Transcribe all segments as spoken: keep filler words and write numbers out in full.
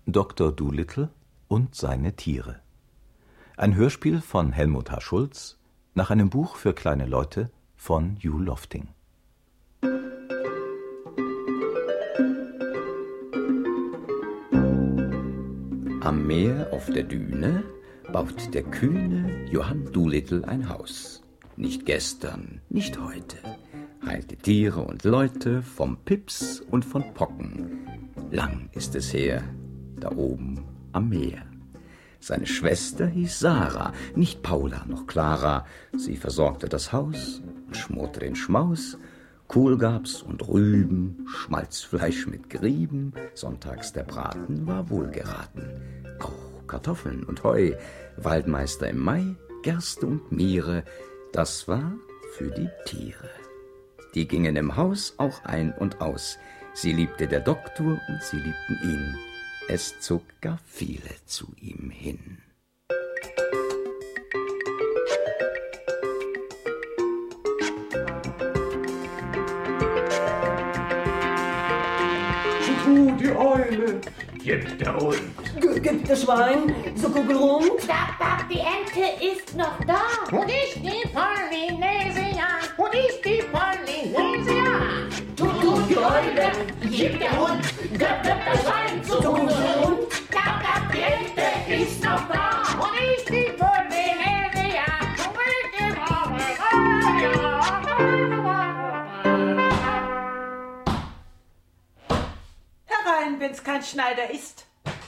Doktor Dolittle und seine Tiere. Ein Hörspiel von Helmut H. Schulz nach einem Buch für kleine Leute von Hugh Lofting. Am Meer auf der Düne baut der kühne Johann Dolittle ein Haus. Nicht gestern, nicht heute, heilte Tiere und Leute vom Pips und von Pocken. Lang ist es her, da oben am Meer. Seine Schwester hieß Sarah, nicht Paula noch Clara. Sie versorgte das Haus und schmorte den Schmaus. Kohlgabs und Rüben, Schmalzfleisch mit Grieben, sonntags der Braten war wohlgeraten. Auch Kartoffeln und Heu, Waldmeister im Mai, Gerste und Miere, das war für die Tiere. Die gingen im Haus auch ein und aus. Sie liebte der Doktor und sie liebten ihn. Es zog gar viele zu ihm hin. Du, die Eule, gibt der Hund. G gibt der Schwein, so kugelrund. Dab, dab, die Ente ist noch da. Und ich die Polynesia, und ich die Polynesia. Du, du, die Eule, gibt der Hund. Gibt der Schwein, so kugelrund. Dab, dab, die Ente ist noch da. Und ich die Polynesia, und ich die Polynesia. Herein, wenn's kein Schneider ist.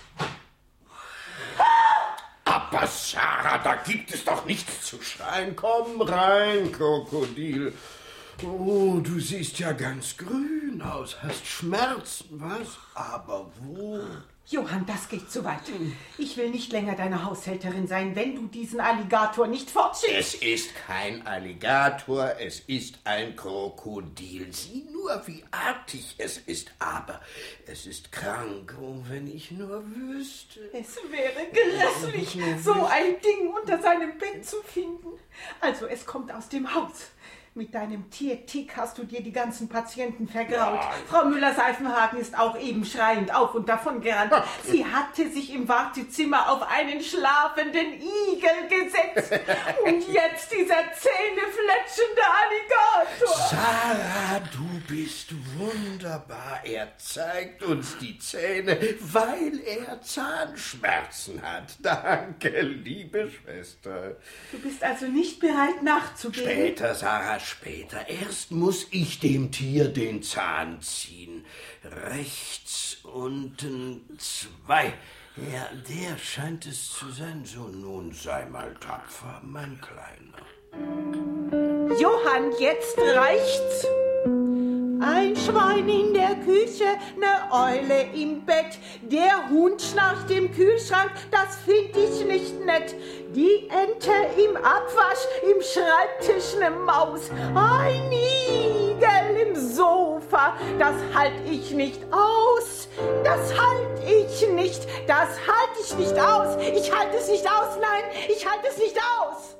Aber Sarah, da gibt es doch nichts zu schreien. Komm rein, Krokodil. Oh, du siehst ja ganz grün aus. Hast Schmerzen, was? Aber wo? Johann, das geht zu weit. Ich will nicht länger deine Haushälterin sein, wenn du diesen Alligator nicht fortschickst. Es ist kein Alligator, es ist ein Krokodil. Sieh nur, wie artig es ist. Aber es ist krank. Oh, wenn ich nur wüsste. Es wäre grässlich, so ein Ding unter seinem Bett zu finden. Also, es kommt aus dem Haus. Mit deinem Tiertick hast du dir die ganzen Patienten vergrault. Ja. Frau Müller-Seifenhagen ist auch eben schreiend auf und davon gerannt. Sie hatte sich im Wartezimmer auf einen schlafenden Igel gesetzt. Und jetzt dieser zähnefletschende Alligator. Sarah, du bist wunderbar. Er zeigt uns die Zähne, weil er Zahnschmerzen hat. Danke, liebe Schwester. Du bist also nicht bereit nachzugeben? Später, Sarah. Später. Erst muss ich dem Tier den Zahn ziehen. Rechts unten zwei. Ja, der scheint es zu sein. So, nun sei mal tapfer, mein Kleiner. Johann, jetzt reicht's. Ein Schwein in der Küche, ne Eule im Bett. Der Hund schnarcht im Kühlschrank, das find ich nicht nett. Die Ente im Abwasch, im Schreibtisch ne Maus. Ein Igel im Sofa, das halt ich nicht aus. Das halt ich nicht, das halt ich nicht aus. Ich halte es nicht aus, nein, ich halte es nicht aus.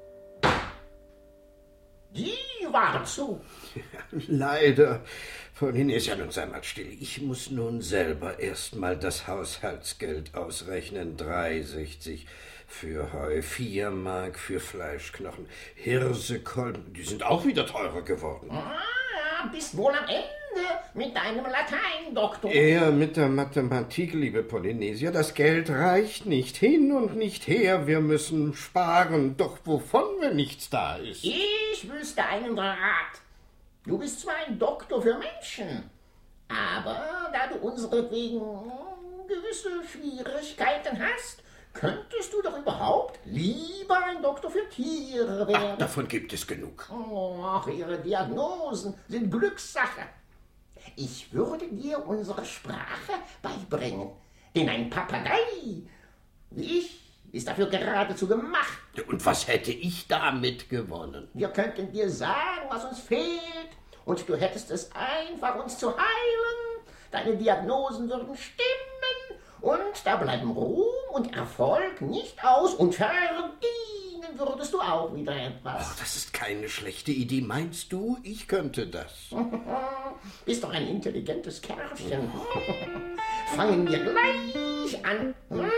Die waren zu. Ja, leider. Polynesia, nun sei mal still. Ich muss nun selber erst mal das Haushaltsgeld ausrechnen. Drei sechzig für Heu, vier Mark für Fleischknochen, Hirsekolben, die sind auch wieder teurer geworden. Ah, bist wohl am Ende mit deinem Latein, Doktor. Eher mit der Mathematik, liebe Polynesia. Das Geld reicht nicht hin und nicht her. Wir müssen sparen. Doch wovon, wenn nichts da ist? Ich wüsste einen Rat. Du bist zwar ein Doktor für Menschen, aber da du unseretwegen gewisse Schwierigkeiten hast, könntest du doch überhaupt lieber ein Doktor für Tiere werden. Ach, davon gibt es genug. Ach, ihre Diagnosen sind Glückssache. Ich würde dir unsere Sprache beibringen, denn ein Papagei wie ich ist dafür geradezu gemacht. Und was hätte ich damit gewonnen? Wir könnten dir sagen, was uns fehlt, und du hättest es einfach, uns zu heilen. Deine Diagnosen würden stimmen, und da bleiben Ruhm und Erfolg nicht aus, und verdienen würdest du auch wieder etwas. Oh, das ist keine schlechte Idee. Meinst du, ich könnte das? Bist doch ein intelligentes Kerlchen. Fangen wir gleich dich an.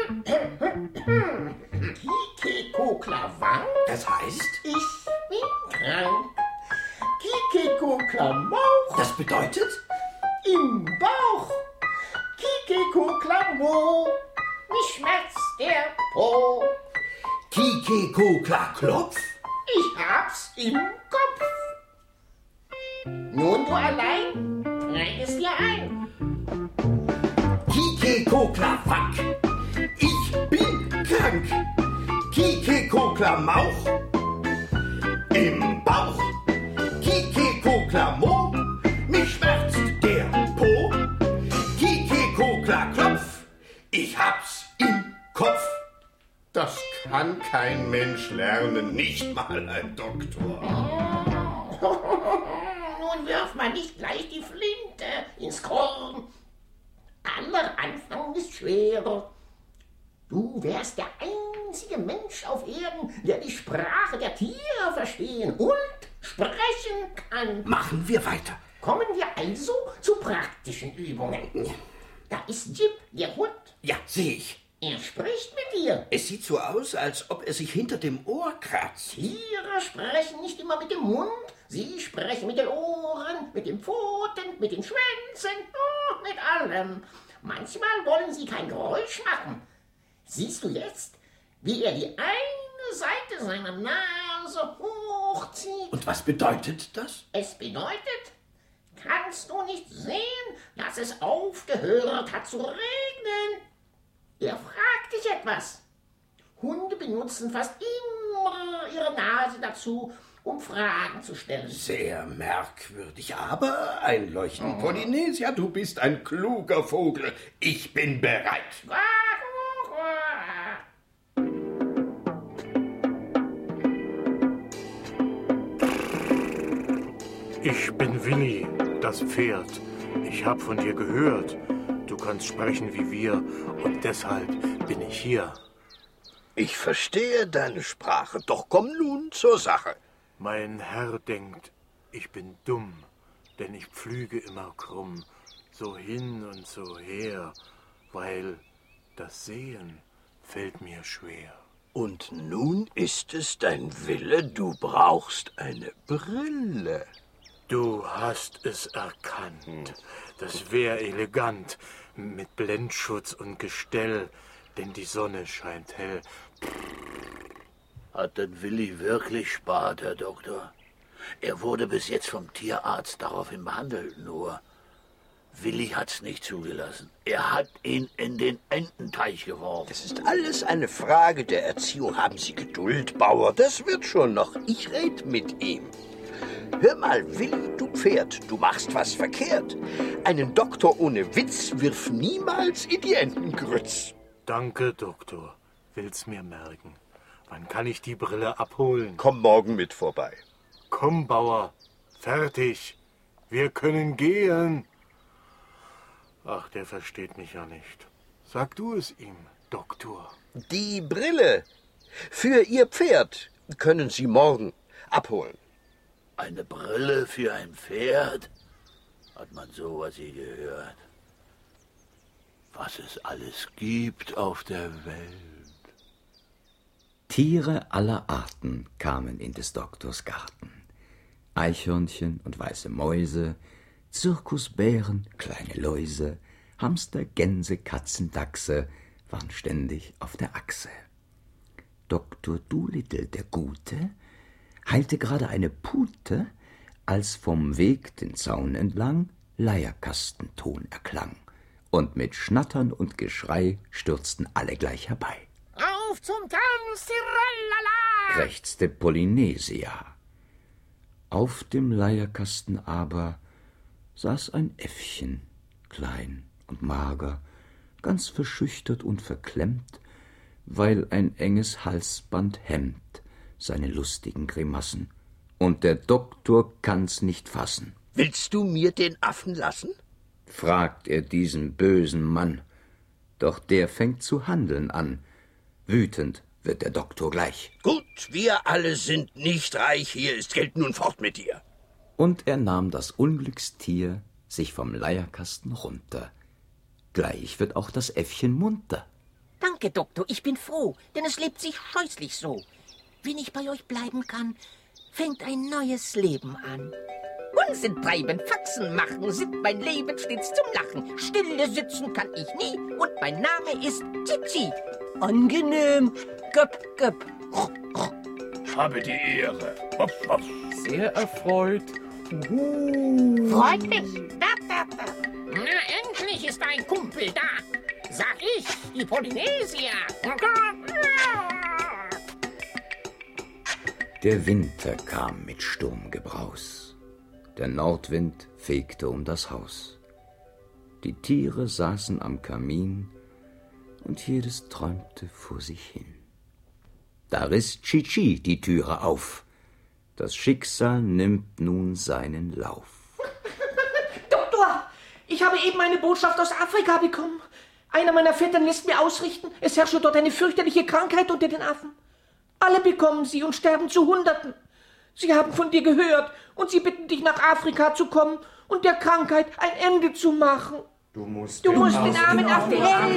Kikekoklavang. Das heißt? Ich bin krank. Kikekoklamauch. Das bedeutet? Im Bauch. Kikekoklamau. Mich schmerzt der Po. Kikekokla-Klopf? Ich hab's im Kopf. Nun, du allein, trag es dir ein. Kikekokla-Wack. Ich bin krank. Kikekokla-Mauch. Im Bauch. Kikekokla-Mo. Mich schmerzt der Po. Kikekokla-Klopf. Ich hab's im Kopf. Das kann kein Mensch lernen, nicht mal ein Doktor. Nun wirf mal nicht gleich die Flinte ins Korn. Aller Anfang ist schwer. Du wärst der einzige Mensch auf Erden, der die Sprache der Tiere verstehen und sprechen kann. Machen wir weiter. Kommen wir also zu praktischen Übungen. Da ist Jip, der Hund. Ja, sehe ich. Er spricht mit dir. Es sieht so aus, als ob er sich hinter dem Ohr kratzt. Tiere sprechen nicht immer mit dem Mund. Sie sprechen mit den Ohren, mit den Pfoten, mit den Schwänzen, oh, mit allem. Manchmal wollen sie kein Geräusch machen. Siehst du jetzt, wie er die eine Seite seiner Nase hochzieht? Und was bedeutet das? Es bedeutet, kannst du nicht sehen, dass es aufgehört hat zu regnen? Er fragt dich etwas. Hunde benutzen fast immer ihre Nase dazu, um Fragen zu stellen. Sehr merkwürdig, aber einleuchtend. Oh. Polynesia, du bist ein kluger Vogel. Ich bin bereit. Ich bin Willi, das Pferd. Ich hab von dir gehört. Du kannst sprechen wie wir und deshalb bin ich hier. Ich verstehe deine Sprache, doch komm nun zur Sache. Mein Herr denkt, ich bin dumm, denn ich pflüge immer krumm, so hin und so her, weil das Sehen fällt mir schwer. Und nun ist es dein Wille, du brauchst eine Brille. Du hast es erkannt. Das wär elegant, mit Blendschutz und Gestell, denn die Sonne scheint hell. Hat denn Willi wirklich Spat, Herr Doktor? Er wurde bis jetzt vom Tierarzt daraufhin behandelt, nur Willi hat's nicht zugelassen. Er hat ihn in den Ententeich geworfen. Das ist alles eine Frage der Erziehung. Haben Sie Geduld, Bauer, das wird schon noch. Ich red mit ihm. Hör mal, Willi, du Pferd, du machst was verkehrt. Einen Doktor ohne Witz wirf niemals in die Entengrütz. Danke, Doktor. Will's mir merken. Wann kann ich die Brille abholen? Komm morgen mit vorbei. Komm, Bauer. Fertig. Wir können gehen. Ach, der versteht mich ja nicht. Sag du es ihm, Doktor. Die Brille für Ihr Pferd können Sie morgen abholen. Eine Brille für ein Pferd? Hat man sowas je gehört? Was es alles gibt auf der Welt. Tiere aller Arten kamen in des Doktors Garten. Eichhörnchen und weiße Mäuse, Zirkusbären, kleine Läuse, Hamster, Gänse, Katzen, Dachse waren ständig auf der Achse. Doktor Dolittle, der Gute, heilte gerade eine Pute, als vom Weg den Zaun entlang Leierkastenton erklang, und mit Schnattern und Geschrei stürzten alle gleich herbei. Auf zum Tanz, tirallala! Krächzte Polynesia. Auf dem Leierkasten aber saß ein Äffchen, klein und mager, ganz verschüchtert und verklemmt, weil ein enges Halsband hemmt seine lustigen Grimassen, und der Doktor kann's nicht fassen. Willst du mir den Affen lassen? Fragt er diesen bösen Mann, doch der fängt zu handeln an. Wütend wird der Doktor gleich. Gut, wir alle sind nicht reich, hier ist Geld, nun fort mit dir. Und er nahm das Unglückstier sich vom Leierkasten runter. Gleich wird auch das Äffchen munter. Danke, Doktor, ich bin froh, denn es lebt sich scheußlich so. Wenn ich bei euch bleiben kann, fängt ein neues Leben an. Unsinn treiben, Faxen machen, sind mein Leben stets zum Lachen. Stille sitzen kann ich nie und mein Name ist Zizi. Angenehm, Göpp, Göpp. Habe die Ehre. Hopp, hopp. Sehr erfreut. Uhu. Freut mich. Da, da, da. Na, endlich ist ein Kumpel da. Sag ich, die Polynesier. Der Winter kam mit Sturmgebraus. Der Nordwind fegte um das Haus. Die Tiere saßen am Kamin und jedes träumte vor sich hin. Da riss Chichi die Türe auf. Das Schicksal nimmt nun seinen Lauf. Doktor, ich habe eben eine Botschaft aus Afrika bekommen. Einer meiner Vettern lässt mir ausrichten, es herrsche dort eine fürchterliche Krankheit unter den Affen. Alle bekommen sie und sterben zu Hunderten. Sie haben von dir gehört und sie bitten dich, nach Afrika zu kommen und der Krankheit ein Ende zu machen. Du musst, du den, musst den armen Affen helfen.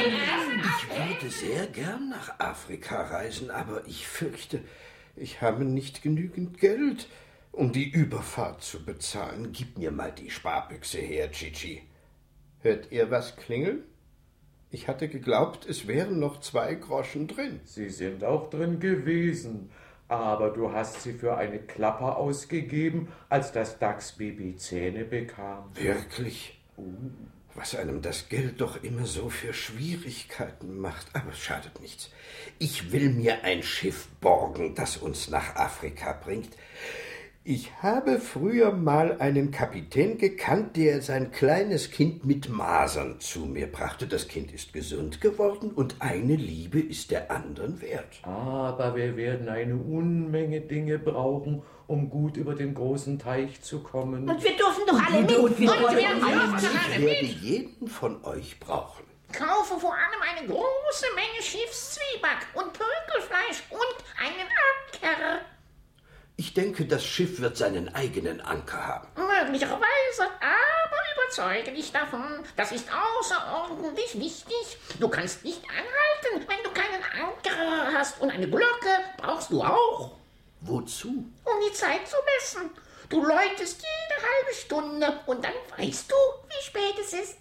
Ich würde sehr gern nach Afrika reisen, aber ich fürchte, ich habe nicht genügend Geld, um die Überfahrt zu bezahlen. Gib mir mal die Sparbüchse her, Chichi. Hört ihr was klingeln? Ich hatte geglaubt, es wären noch zwei Groschen drin. Sie sind auch drin gewesen, aber du hast sie für eine Klappe ausgegeben, als das Dachsbaby Zähne bekam. Wirklich? Uh. Was einem das Geld doch immer so für Schwierigkeiten macht. Aber es schadet nichts. Ich will mir ein Schiff borgen, das uns nach Afrika bringt. Ich habe früher mal einen Kapitän gekannt, der sein kleines Kind mit Masern zu mir brachte. Das Kind ist gesund geworden und eine Liebe ist der anderen wert. Aber wir werden eine Unmenge Dinge brauchen, um gut über den großen Teich zu kommen. Und wir dürfen doch alle mit. Und wir und wir ich werde jeden von euch brauchen. Kaufe vor allem eine große Menge Schiffszwieback und Pökelfleisch und einen Anker. Ich denke, das Schiff wird seinen eigenen Anker haben. Möglicherweise, aber überzeuge dich davon. Das ist außerordentlich wichtig. Du kannst nicht anhalten, wenn du keinen Anker hast. Und eine Glocke brauchst du auch. Wozu? Um die Zeit zu messen. Du läutest jede halbe Stunde und dann weißt du, wie spät es ist.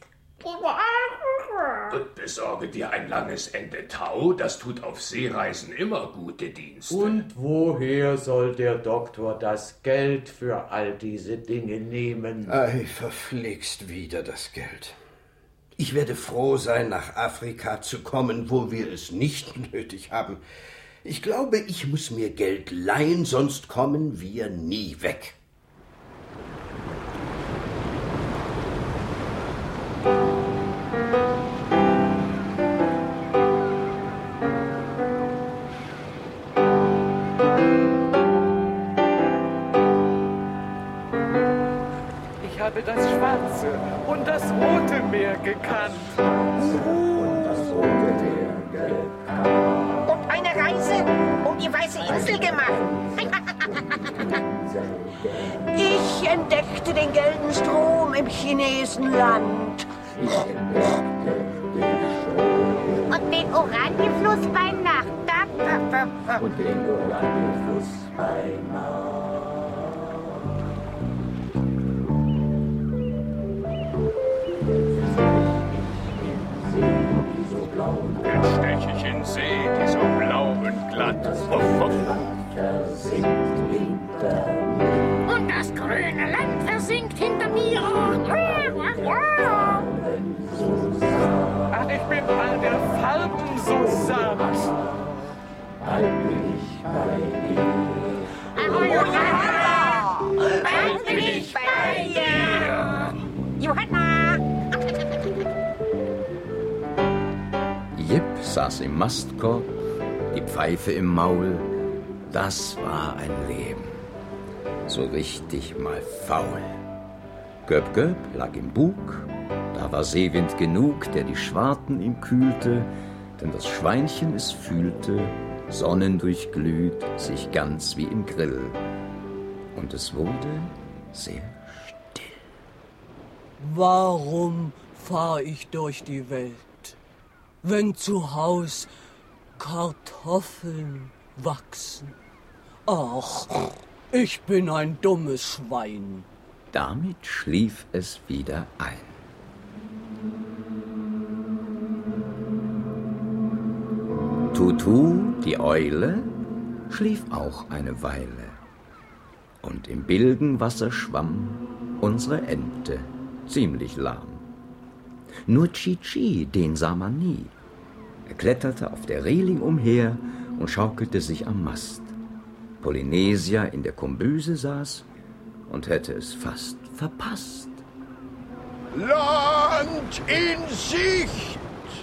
Und besorge dir ein langes Ende Tau, das tut auf Seereisen immer gute Dienste. Und woher soll der Doktor das Geld für all diese Dinge nehmen? Ei, verflixt wieder das Geld. Ich werde froh sein, nach Afrika zu kommen, wo wir es nicht nötig haben. Ich glaube, ich muss mir Geld leihen, sonst kommen wir nie weg. Ich habe das Schwarze und das Rote Meer gekannt. Und eine Reise um die Weiße Insel gemacht. Ich entdeckte den gelben Strom im Chinesenland. Und den Oranienfluss bei Nacht. Und den Oranienfluss bei Nacht. Dann stech ich in See, die so blau und glatt. Wuff, wuff. Und das grüne Land versinkt hinter mir. Ach, ich bin all der Farben so satt. Bald bin ich bei dir. Bald bin ich bei dir. Johanna! Jip saß im Mastkorb, die Pfeife im Maul. Das war ein Leben. So richtig mal faul. Göpp Göpp lag im Bug. Da war Seewind genug, der die Schwarten ihm kühlte. Denn das Schweinchen es fühlte, sonnendurchglüht, sich ganz wie im Grill. Und es wurde sehr still. Warum fahr ich durch die Welt, wenn zu Haus Kartoffeln wachsen? Ach, ich bin ein dummes Schwein. Damit schlief es wieder ein. Tutu, die Eule, schlief auch eine Weile. Und im Bilgenwasser schwamm unsere Ente, ziemlich lahm. Nur Chi-Chi, den sah man nie. Er kletterte auf der Reling umher und schaukelte sich am Mast. Polynesia in der Kombüse saß und hätte es fast verpasst. Land in Sicht!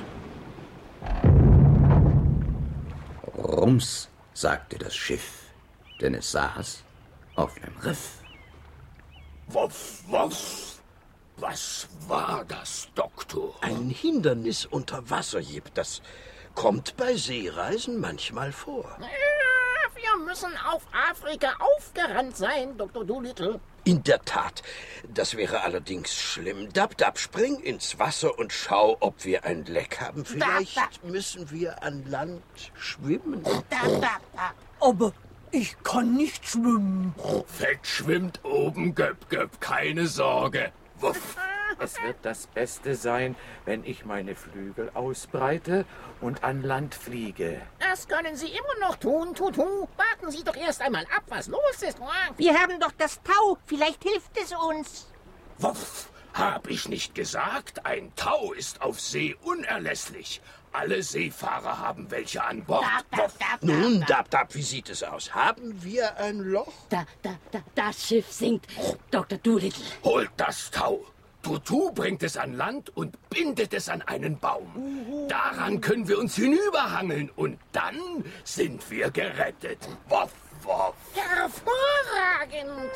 Rums, sagte das Schiff, denn es saß auf einem Riff. Wuff, wuff. Was war das, Doktor? Ein Hindernis unter Wasser, Jip. Das kommt bei Seereisen manchmal vor. Wir müssen auf Afrika aufgerannt sein, Doktor Dolittle. In der Tat. Das wäre allerdings schlimm. Dab, Dab, spring ins Wasser und schau, ob wir ein Leck haben. Vielleicht Dab, Dab. müssen wir an Land schwimmen. Dab, Dab, Dab. Aber ich kann nicht schwimmen. Fett schwimmt oben, Göpp, Göpp, keine Sorge. Wuff. Es wird das Beste sein, wenn ich meine Flügel ausbreite und an Land fliege. Das können Sie immer noch tun, Tutu. Warten Sie doch erst einmal ab, was los ist. Wir haben doch das Tau. Vielleicht hilft es uns. Wuff. Hab ich nicht gesagt? Ein Tau ist auf See unerlässlich. Alle Seefahrer haben welche an Bord. Dab, dab, dab, Nun, dab, Dab, Dab, wie sieht es aus? Haben wir ein Loch? Da, da, da, das Schiff sinkt, Doktor Dolittle. Holt das Tau. Tutu bringt es an Land und bindet es an einen Baum. Daran können wir uns hinüberhangeln und dann sind wir gerettet. Wuff, wuff. Hervorragend.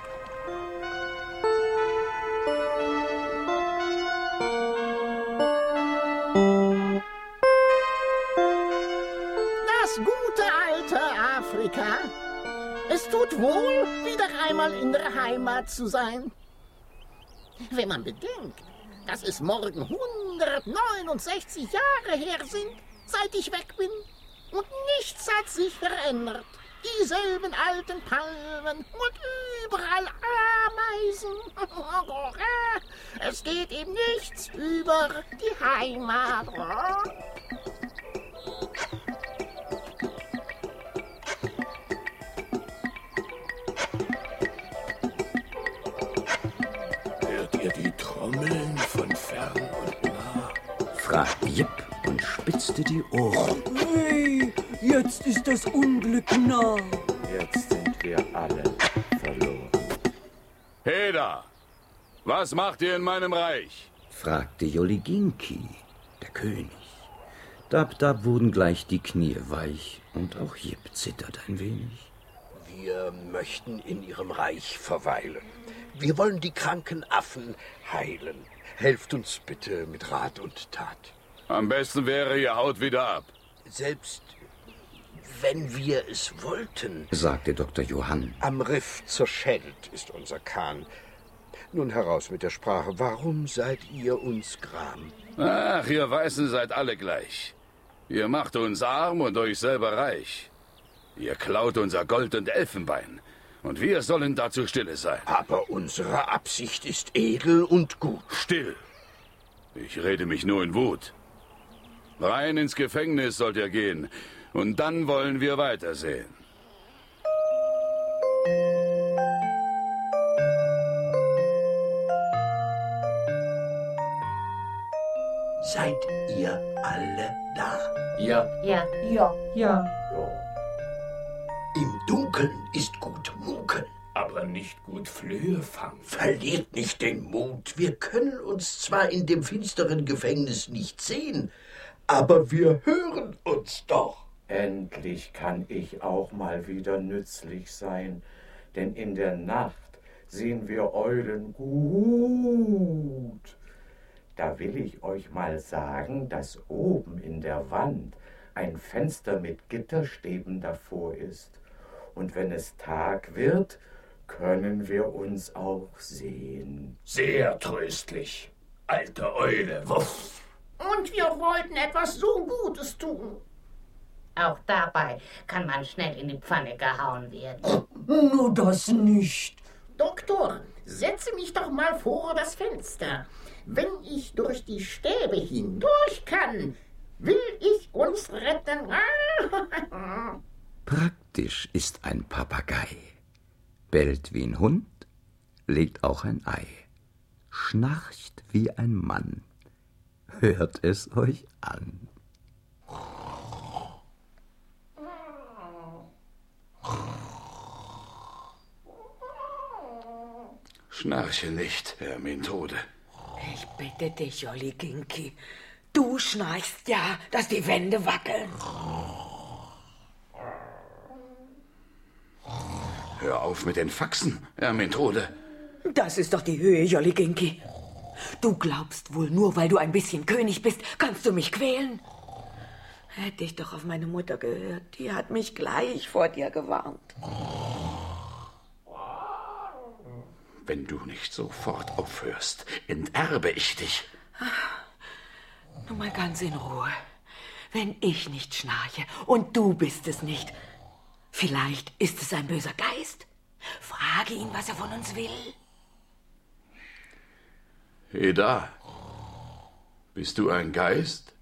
Das gute alte Afrika. Es tut wohl, wieder einmal in der Heimat zu sein. Wenn man bedenkt, dass es morgen hundertneunundsechzig Jahre her sind, seit ich weg bin, und nichts hat sich verändert. Dieselben alten Palmen und überall Ameisen. Es geht ihm nichts über die Heimat. Hört ihr die Trommeln von fern und nah? Fragte Jip und spitzte die Ohren. Hey, jetzt ist das Unglück nah. Jetzt sind wir alle verloren. Heda, was macht ihr in meinem Reich? Fragte Joliginki, der König. Dab, Dab wurden gleich die Knie weich und auch Jip zittert ein wenig. Wir möchten in Ihrem Reich verweilen. Wir wollen die kranken Affen heilen. Helft uns bitte mit Rat und Tat. Am besten wäre, ihr haut wieder ab. Selbst wenn wir es wollten, sagte Doktor Johann. Am Riff zerschellt ist unser Kahn. Nun heraus mit der Sprache. Warum seid ihr uns gram? Ach, ihr Weißen seid alle gleich. Ihr macht uns arm und euch selber reich. Ihr klaut unser Gold und Elfenbein. Und wir sollen dazu stille sein. Aber unsere Absicht ist edel und gut. Still. Ich rede mich nur in Wut. Rein ins Gefängnis sollt ihr gehen. Und dann wollen wir weitersehen. Seid ihr alle da? Ja. Ja. Ja. Ja. Im Dunkeln ist gut munkeln. Aber nicht gut Flöhe fangen. Verliert nicht den Mut. Wir können uns zwar in dem finsteren Gefängnis nicht sehen, aber wir hören uns doch. Endlich kann ich auch mal wieder nützlich sein, denn in der Nacht sehen wir Eulen gut. Da will ich euch mal sagen, dass oben in der Wand ein Fenster mit Gitterstäben davor ist. Und wenn es Tag wird, Können wir uns auch sehen? Sehr tröstlich, alte Eule, wuff. Und wir wollten etwas so Gutes tun. Auch dabei kann man schnell in die Pfanne gehauen werden. Nur das nicht. Doktor, setze mich doch mal vor das Fenster. Wenn ich durch die Stäbe hindurch kann, will ich uns retten. Praktisch ist ein Papagei. Bellt wie ein Hund, legt auch ein Ei. Schnarcht wie ein Mann. Hört es euch an. Schnarche nicht, Herr Methode. Ich bitte dich, Jolly Ginky. Du schnarchst ja, dass die Wände wackeln. Hör auf mit den Faxen, Herr Methode. Das ist doch die Höhe, Jolly Ginky. Du glaubst wohl, nur weil du ein bisschen König bist, kannst du mich quälen? Hätte ich doch auf meine Mutter gehört. Die hat mich gleich vor dir gewarnt. Wenn du nicht sofort aufhörst, enterbe ich dich. Nur mal ganz in Ruhe. Wenn ich nicht schnarche und du bist es nicht, vielleicht ist es ein böser Geist. Frage ihn, was er von uns will. Heda, bist du ein Geist?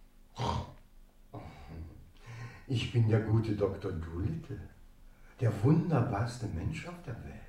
Ich bin der gute Doktor Dolittle, der wunderbarste Mensch auf der Welt.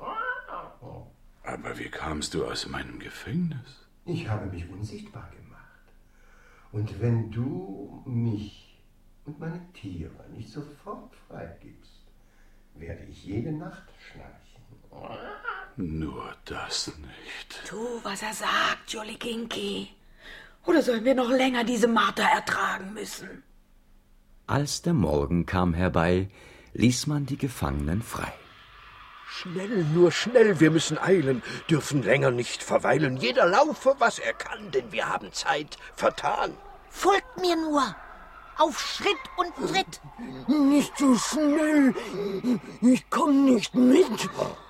Aber wie kamst du aus meinem Gefängnis? Ich habe mich unsichtbar gemacht. Und wenn du mich und meine Tiere nicht sofort freigibst, werde ich jede Nacht schnarchen. Nur das nicht. Tu, was er sagt, Jolly Ginky. Oder sollen wir noch länger diese Marter ertragen müssen? Als der Morgen kam herbei, ließ man die Gefangenen frei. Schnell, nur schnell, wir müssen eilen, dürfen länger nicht verweilen. Jeder laufe, was er kann, denn wir haben Zeit vertan. Folgt mir nur, auf Schritt und Tritt. Nicht so schnell, ich komm nicht mit.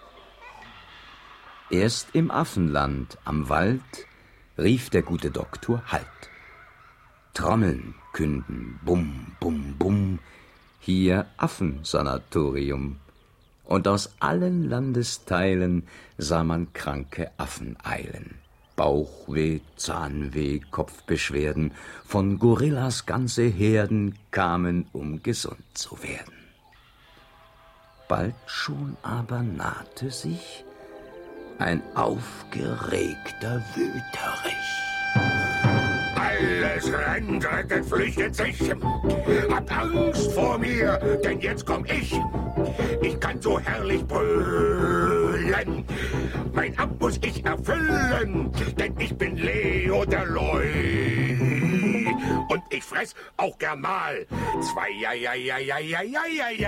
Erst im Affenland am Wald rief der gute Doktor Halt. Trommeln künden, bum, bum, bum, hier Affensanatorium. Und aus allen Landesteilen sah man kranke Affen eilen. Bauchweh, Zahnweh, Kopfbeschwerden, von Gorillas ganze Herden kamen, um gesund zu werden. Bald schon aber nahte sich ein aufgeregter Wüterich. Alles rennt, rettet, flüchtet sich. Habt Angst vor mir, denn jetzt komm ich. Ich kann so herrlich brüllen. Mein Amt muss ich erfüllen, denn ich bin Leo der Leu. Und ich fress auch gern mal zwei, ja, ja, ja, ja, ja, ja, ja, ja.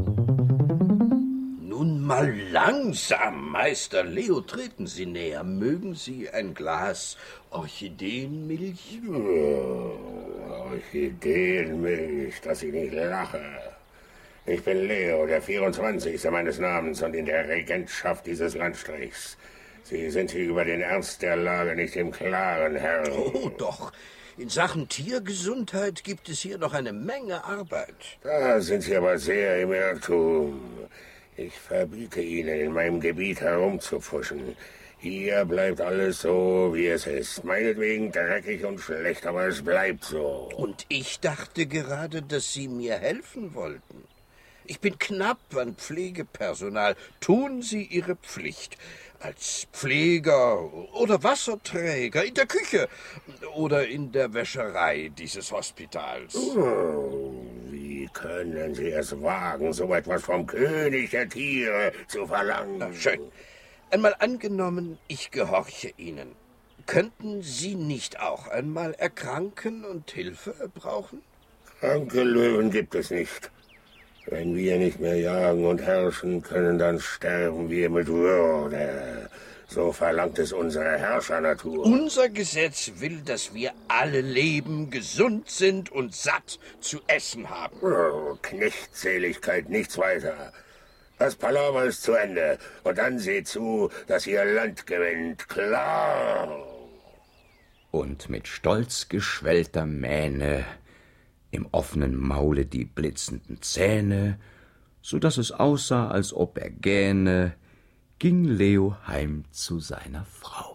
Nun mal langsam, Meister Leo, treten Sie näher. Mögen Sie ein Glas Orchideenmilch? Oh, Orchideenmilch, dass ich nicht lache. Ich bin Leo, der vierundzwanzigste meines Namens und in der Regentschaft dieses Landstrichs. Sie sind hier über den Ernst der Lage nicht im Klaren, Herr. Oh, doch. In Sachen Tiergesundheit gibt es hier noch eine Menge Arbeit. Da sind Sie aber sehr im Irrtum. Ich verbiete Ihnen, in meinem Gebiet herumzupfuschen. Hier bleibt alles so, wie es ist. Meinetwegen dreckig und schlecht, aber es bleibt so. Und ich dachte gerade, dass Sie mir helfen wollten. Ich bin knapp an Pflegepersonal. Tun Sie Ihre Pflicht. Als Pfleger oder Wasserträger in der Küche oder in der Wäscherei dieses Hospitals. Oh, wie können Sie es wagen, so etwas vom König der Tiere zu verlangen? Na, schön. Einmal angenommen, ich gehorche Ihnen. Könnten Sie nicht auch einmal erkranken und Hilfe brauchen? Kranke Löwen gibt es nicht. Wenn wir nicht mehr jagen und herrschen können, dann sterben wir mit Würde. So verlangt es unsere Herrschernatur. Unser Gesetz will, dass wir alle leben, gesund sind und satt zu essen haben. Oh, Knechtseligkeit, nichts weiter. Das Palaver ist zu Ende. Und dann seht zu, dass ihr Land gewinnt. Klar. Und mit stolz geschwellter Mähne, im offenen Maule die blitzenden Zähne, so daß es aussah, als ob er gähne, ging Leo heim zu seiner Frau.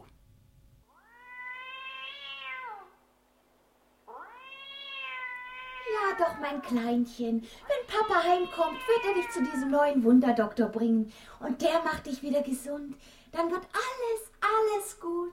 Ja doch, mein Kleinchen, wenn Papa heimkommt, wird er dich zu diesem neuen Wunderdoktor bringen. Und der macht dich wieder gesund. Dann wird alles, alles gut.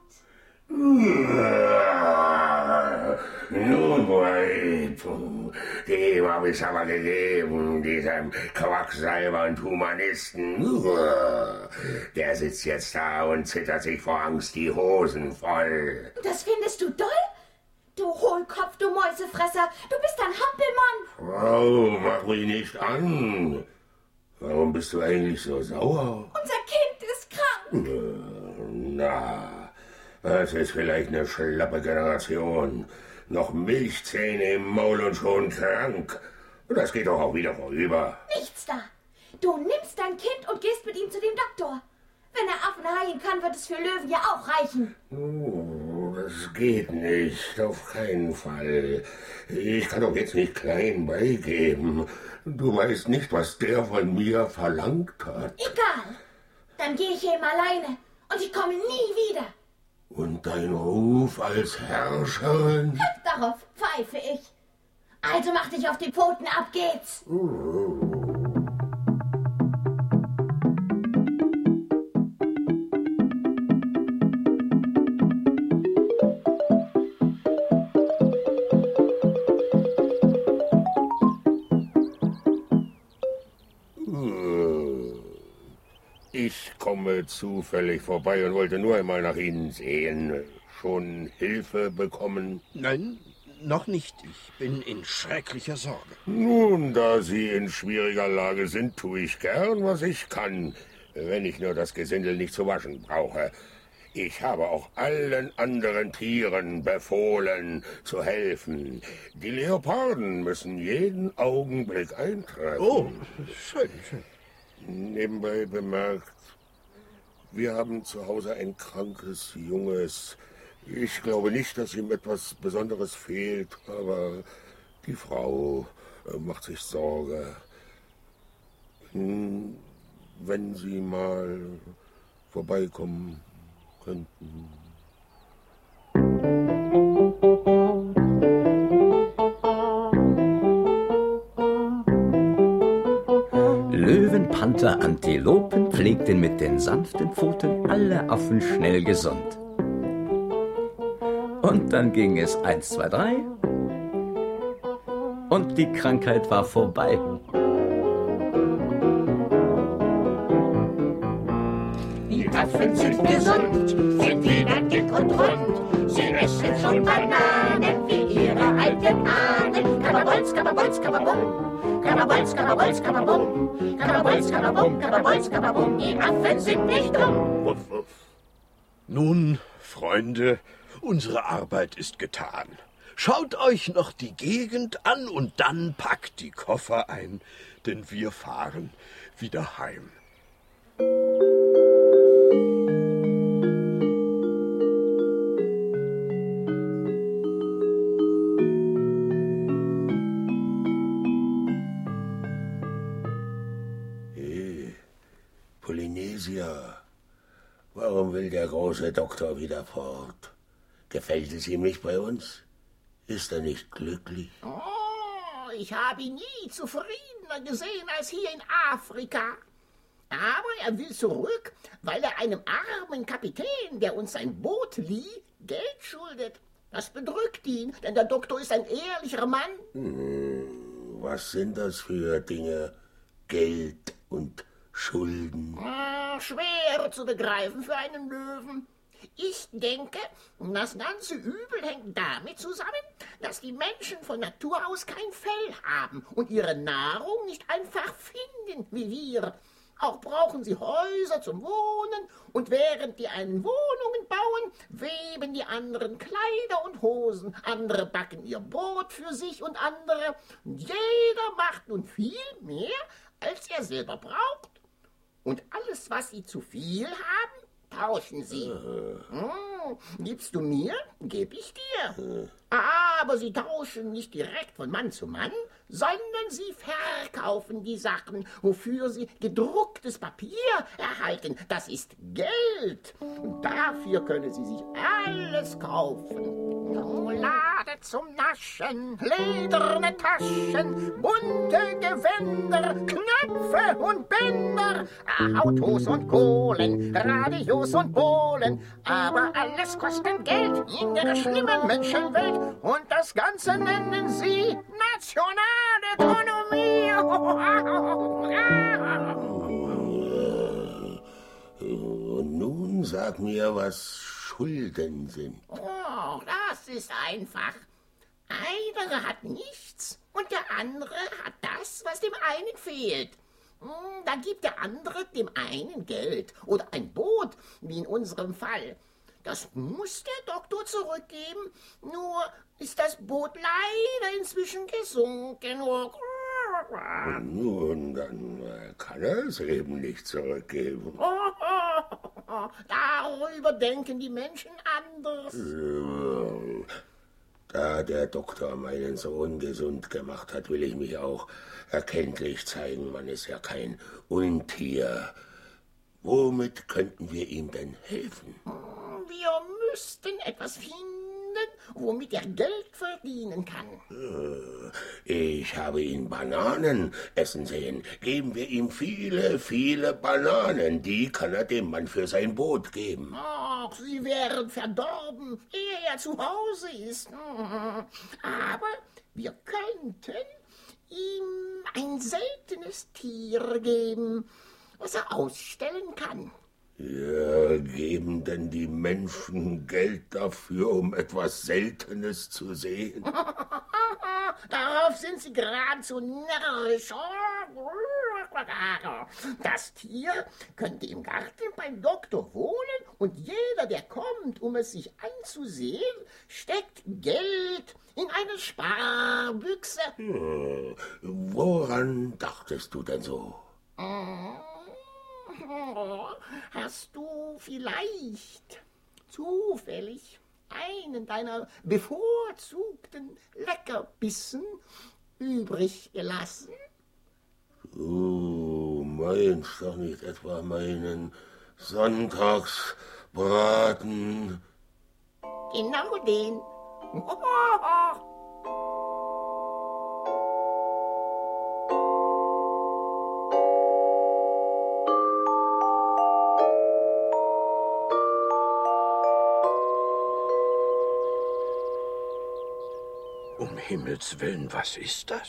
Nun, Weib, dem hab ich's aber gegeben, diesem Quacksalber und Humanisten. Der sitzt jetzt da und zittert sich vor Angst die Hosen voll. Das findest du doll? Du Hohlkopf, du Mäusefresser, du bist ein Hampelmann. Frau, mach mich nicht an. Warum bist du eigentlich so sauer? Unser Kind ist krank. Na... Das ist vielleicht eine schlappe Generation. Noch Milchzähne im Maul und schon krank. Das geht doch auch wieder vorüber. Nichts da. Du nimmst dein Kind und gehst mit ihm zu dem Doktor. Wenn er Affen heilen kann, wird es für Löwen ja auch reichen. Oh, das geht nicht. Auf keinen Fall. Ich kann doch jetzt nicht klein beigeben. Du weißt nicht, was der von mir verlangt hat. Egal. Dann gehe ich eben alleine. Und ich komme nie wieder. Und dein Ruf als Herrscherin? Darauf pfeife ich. Also mach dich auf die Pfoten, ab geht's. Ich komme zufällig vorbei und wollte nur einmal nach Ihnen sehen. Schon Hilfe bekommen? Nein, noch nicht. Ich bin in schrecklicher Sorge. Nun, da Sie in schwieriger Lage sind, tue ich gern, was ich kann, wenn ich nur das Gesindel nicht zu waschen brauche. Ich habe auch allen anderen Tieren befohlen, zu helfen. Die Leoparden müssen jeden Augenblick eintreffen. Oh, schön, schön. Nebenbei bemerkt, wir haben zu Hause ein krankes Junges. Ich glaube nicht, dass ihm etwas Besonderes fehlt, aber die Frau äh, macht sich Sorge. Hm, wenn Sie mal vorbeikommen könnten. Löwen, Panther, Antilopen pflegten mit den sanften Pfoten alle Affen schnell gesund. Und dann ging es eins, zwei, drei und die Krankheit war vorbei. Die Affen sind gesund, sind wieder dick und rund. Sie essen schon Bananen wie ihre alten Ahnen. Kababolz, kababolz, kababum. Kababolz, kababolz, kababum. Kababolz, kababum, kababolz, kababum. Die Affen sind nicht dumm. Nun, Freunde, unsere Arbeit ist getan. Schaut euch noch die Gegend an und dann packt die Koffer ein, denn wir fahren wieder heim. Polynesia, warum will der große Doktor wieder fort? Gefällt es ihm nicht bei uns? Ist er nicht glücklich? Oh, ich habe ihn nie zufriedener gesehen als hier in Afrika. Aber er will zurück, weil er einem armen Kapitän, der uns sein Boot lieh, Geld schuldet. Das bedrückt ihn, denn der Doktor ist ein ehrlicher Mann. Hm, was sind das für Dinge? Geld und Schulden? Ah, schwer zu begreifen für einen Löwen. Ich denke, das ganze Übel hängt damit zusammen, dass die Menschen von Natur aus kein Fell haben und ihre Nahrung nicht einfach finden wie wir. Auch brauchen sie Häuser zum Wohnen, und während die einen Wohnungen bauen, weben die anderen Kleider und Hosen, andere backen ihr Brot für sich und andere. Jeder macht nun viel mehr, als er selber braucht. Und alles, was Sie zu viel haben, tauschen Sie. Hm, gibst du mir, geb ich dir. Aber Sie tauschen nicht direkt von Mann zu Mann, sondern Sie verkaufen die Sachen, wofür Sie gedrucktes Papier erhalten. Das ist Geld. Und dafür können Sie sich alles kaufen. Schokolade zum Naschen, lederne Taschen, bunte Gewänder, Knöpfe und Bänder, Autos und Kohlen, Radios und Bohlen. Aber alles kostet Geld in der schlimmen Menschenwelt. Und das Ganze nennen Sie Nationalökonomie. Und nun sag mir, was Schulden sind. Oh, das ist einfach. Einer hat nichts und der andere hat das, was dem einen fehlt. Dann gibt der andere dem einen Geld oder ein Boot, wie in unserem Fall. Das muss der Doktor zurückgeben, nur ist das Boot leider inzwischen gesunken. Nun, dann kann er es eben nicht zurückgeben. Darüber denken die Menschen anders. Da der Doktor meinen Sohn gesund gemacht hat, will ich mich auch erkenntlich zeigen. Man ist ja kein Untier. Womit könnten wir ihm denn helfen? Wir müssten etwas finden, womit er Geld verdienen kann. Ich habe ihn Bananen essen sehen. Geben wir ihm viele, viele Bananen. Die kann er dem Mann für sein Boot geben. Ach, sie wären verdorben, ehe er zu Hause ist. Aber wir könnten ihm ein seltenes Tier geben, was er ausstellen kann. Ja, geben denn die Menschen Geld dafür, um etwas Seltenes zu sehen? Darauf sind sie geradezu närrisch. Das Tier könnte im Garten beim Doktor wohnen und jeder, der kommt, um es sich anzusehen, steckt Geld in eine Sparbüchse. Ja, woran dachtest du denn so? Hast du vielleicht zufällig einen deiner bevorzugten Leckerbissen übrig gelassen? Du meinst doch nicht etwa meinen Sonntagsbraten? Genau den. Um Himmels Willen, was ist das?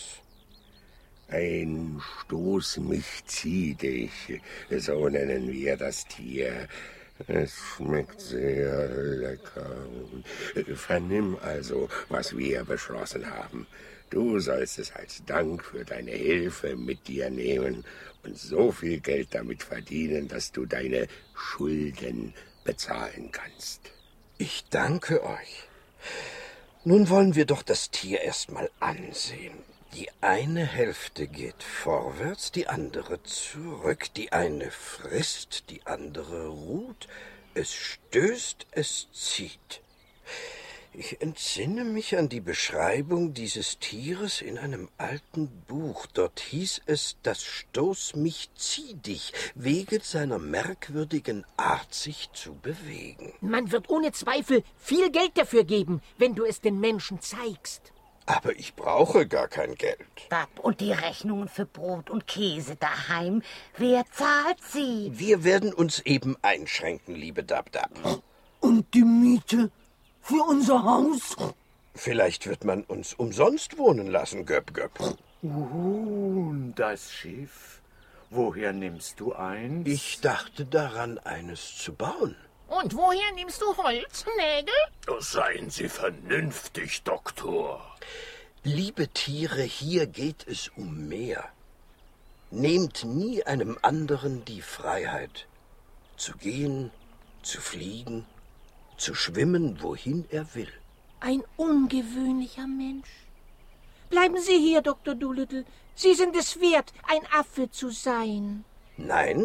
Ein Stoß mich zieh dich, so nennen wir das Tier. Es schmeckt sehr lecker. Vernimm also, was wir beschlossen haben. Du sollst es als Dank für deine Hilfe mit dir nehmen und so viel Geld damit verdienen, dass du deine Schulden bezahlen kannst. Ich danke euch. Nun wollen wir doch das Tier erst mal ansehen. Die eine Hälfte geht vorwärts, die andere zurück. Die eine frisst, die andere ruht. Es stößt, es zieht. Ich entsinne mich an die Beschreibung dieses Tieres in einem alten Buch. Dort hieß es, das Stoß mich zieh dich, wegen seiner merkwürdigen Art, sich zu bewegen. Man wird ohne Zweifel viel Geld dafür geben, wenn du es den Menschen zeigst. Aber ich brauche gar kein Geld. Und die Rechnungen für Brot und Käse daheim, wer zahlt sie? Wir werden uns eben einschränken, liebe Dab-Dab. Und die Miete für unser Haus? Vielleicht wird man uns umsonst wohnen lassen, Göpp-Göpp. Uh, das Schiff. Woher nimmst du eins? Ich dachte daran, eines zu bauen. Und woher nimmst du Holz, Nägel? Seien Sie vernünftig, Doktor. Liebe Tiere, hier geht es um mehr. Nehmt nie einem anderen die Freiheit, zu gehen, zu fliegen, zu schwimmen, wohin er will. Ein ungewöhnlicher Mensch. Bleiben Sie hier, Doktor Dolittle. Sie sind es wert, ein Affe zu sein. Nein,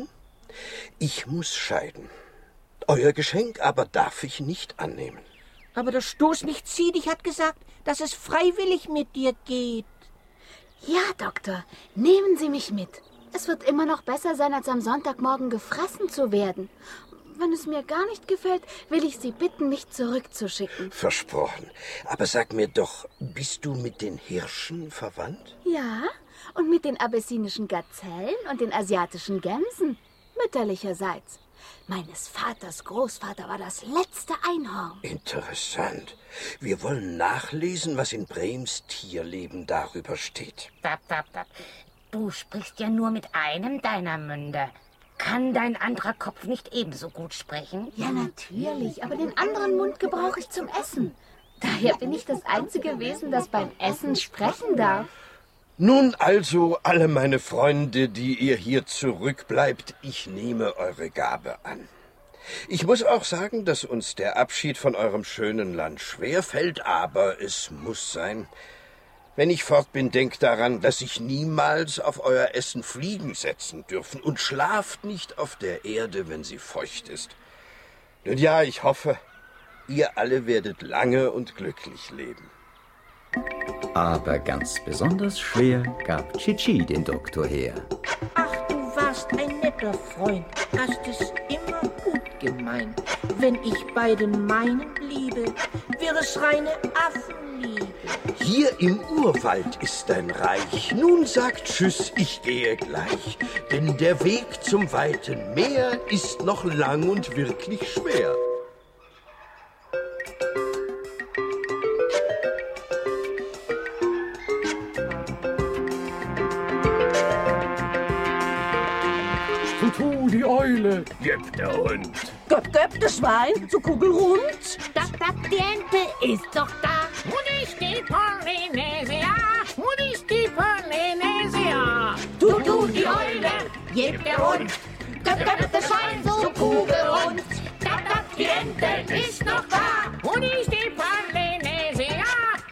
Ich muss scheiden. Euer Geschenk aber darf ich nicht annehmen. Aber der Stoßnicht-Ziedig hat gesagt, dass es freiwillig mit dir geht. Ja, Doktor, nehmen Sie mich mit. Es wird immer noch besser sein, als am Sonntagmorgen gefressen zu werden. Wenn es mir gar nicht gefällt, will ich Sie bitten, mich zurückzuschicken. Versprochen. Aber sag mir doch, bist du mit den Hirschen verwandt? Ja, und mit den abessinischen Gazellen und den asiatischen Gämsen, mütterlicherseits. Meines Vaters Großvater war das letzte Einhorn. Interessant. Wir wollen nachlesen, was in Brems Tierleben darüber steht. Du sprichst ja nur mit einem deiner Münder. Kann dein anderer Kopf nicht ebenso gut sprechen? Ja, natürlich, aber den anderen Mund gebrauche ich zum Essen. Daher bin ich das einzige Wesen, das beim Essen sprechen darf. Nun also, alle meine Freunde, die ihr hier zurückbleibt, ich nehme eure Gabe an. Ich muss auch sagen, dass uns der Abschied von eurem schönen Land schwerfällt, aber es muss sein. Wenn ich fort bin, denkt daran, dass sich niemals auf euer Essen Fliegen setzen dürfen und schlaft nicht auf der Erde, wenn sie feucht ist. Nun ja, ich hoffe, ihr alle werdet lange und glücklich leben. Aber ganz besonders schwer gab Chichi den Doktor her. Ach, du warst ein netter Freund, hast es immer gut gemeint. Wenn ich bei den meinen bliebe, wäre es reine Affenliebe. Hier im Urwald ist dein Reich. Nun sagt Tschüss, ich gehe gleich. Denn der Weg zum weiten Meer ist noch lang und wirklich schwer. Tutu, die Eule. Gib der Hund. Göpp, göpp, das Schwein, so kugelrund. Das, das, die Ente ist doch da. Wo ist die Polynesia? Wo ist die Polynesia? Tutu, die Eule. Gib der Hund. Göpp, göpp, das Schwein, so kugelrund. Das, das, die Ente ist noch da. Wo ist die Polynesia?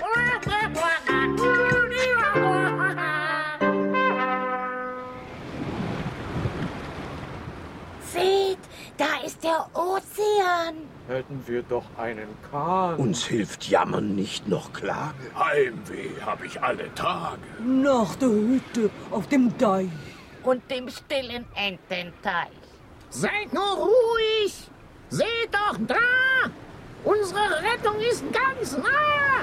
Seht, da ist der Ozean. Hätten wir doch einen Kahn. Uns hilft Jammern nicht noch Klage. Heimweh hab ich alle Tage. Nach der Hütte auf dem Deich. Und dem stillen Ententeich. Seid nur ruhig. Seht doch da. Unsere Rettung ist ganz nah.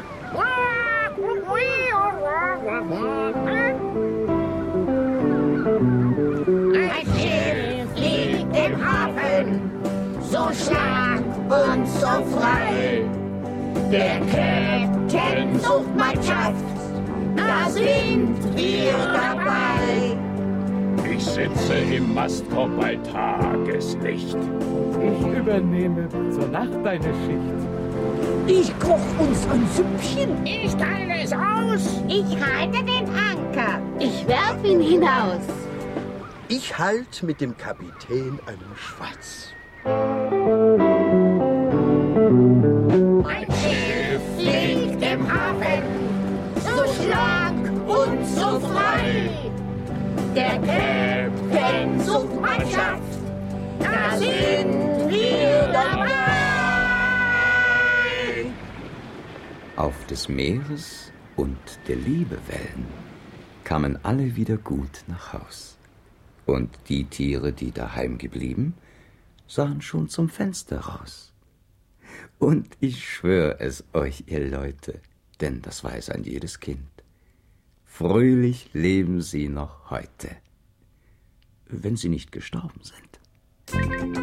Ein Schiff liegt im Hafen, so schlank und so frei. Der Kapitän sucht Mannschaft, da sind wir dabei. Ich sitze im Mastkorb bei Tageslicht. Ich übernehme zur Nacht deine Schicht. Ich koch uns ein Süppchen. Ich teile es aus. Ich halte den Anker. Ich werf ihn hinaus. Ich halt mit dem Kapitän einen Schwatz. Ein Schiff liegt im Hafen, so schlank und so frei. Der Kapitän sucht Mannschaft, da sind wir dabei. Auf des Meeres und der Liebe Wellen kamen alle wieder gut nach Haus. Und die Tiere, die daheim geblieben, sahen schon zum Fenster raus. Und ich schwör es euch, ihr Leute, denn das weiß ein jedes Kind, fröhlich leben sie noch heute, wenn sie nicht gestorben sind.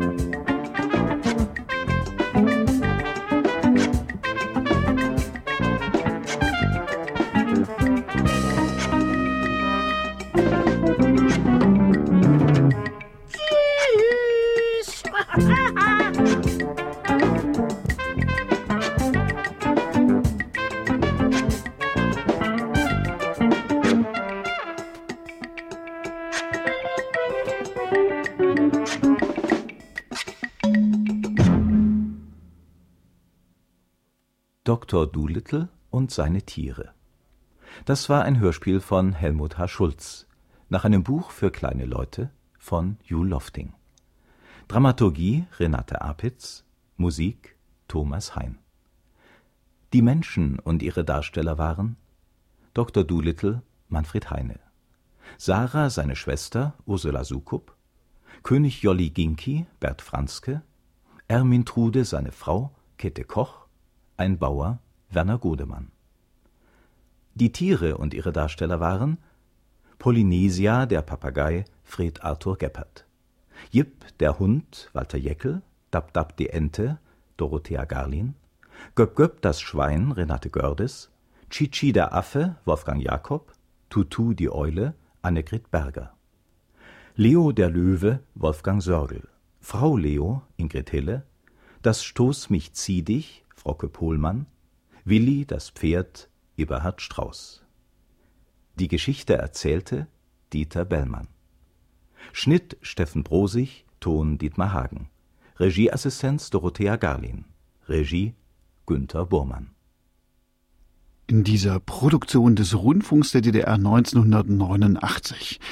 Doktor Dolittle und seine Tiere. Das war ein Hörspiel von Helmut H. Schulz, nach einem Buch für kleine Leute von Hugh Lofting. Dramaturgie Renate Apitz, Musik Thomas Hein. Die Menschen und ihre Darsteller waren Doktor Dolittle Manfred Heine, Sarah seine Schwester Ursula Sukup, König Jolly Ginki Bert Franzke, Ermintrude seine Frau Käthe Koch, ein Bauer Werner Godemann. Die Tiere und ihre Darsteller waren Polynesia der Papagei Fred Arthur Geppert, Jip der Hund Walter Jäckel, Dab Dab die Ente Dorothea Garlin, Göpp Göpp das Schwein Renate Gördes, Chichi der Affe Wolfgang Jakob, Tutu die Eule Annegret Berger, Leo der Löwe Wolfgang Sörgel, Frau Leo Ingrid Hille, Das Stoß mich zieh dich Frauke Pohlmann, Willi das Pferd Eberhard Strauß. Die Geschichte erzählte Dieter Bellmann. Schnitt Steffen Brosig, Ton Dietmar Hagen. Regieassistenz Dorothea Garlin. Regie Günther Burmann. In dieser Produktion des Rundfunks der D D R neunzehnhundertneunundachtzig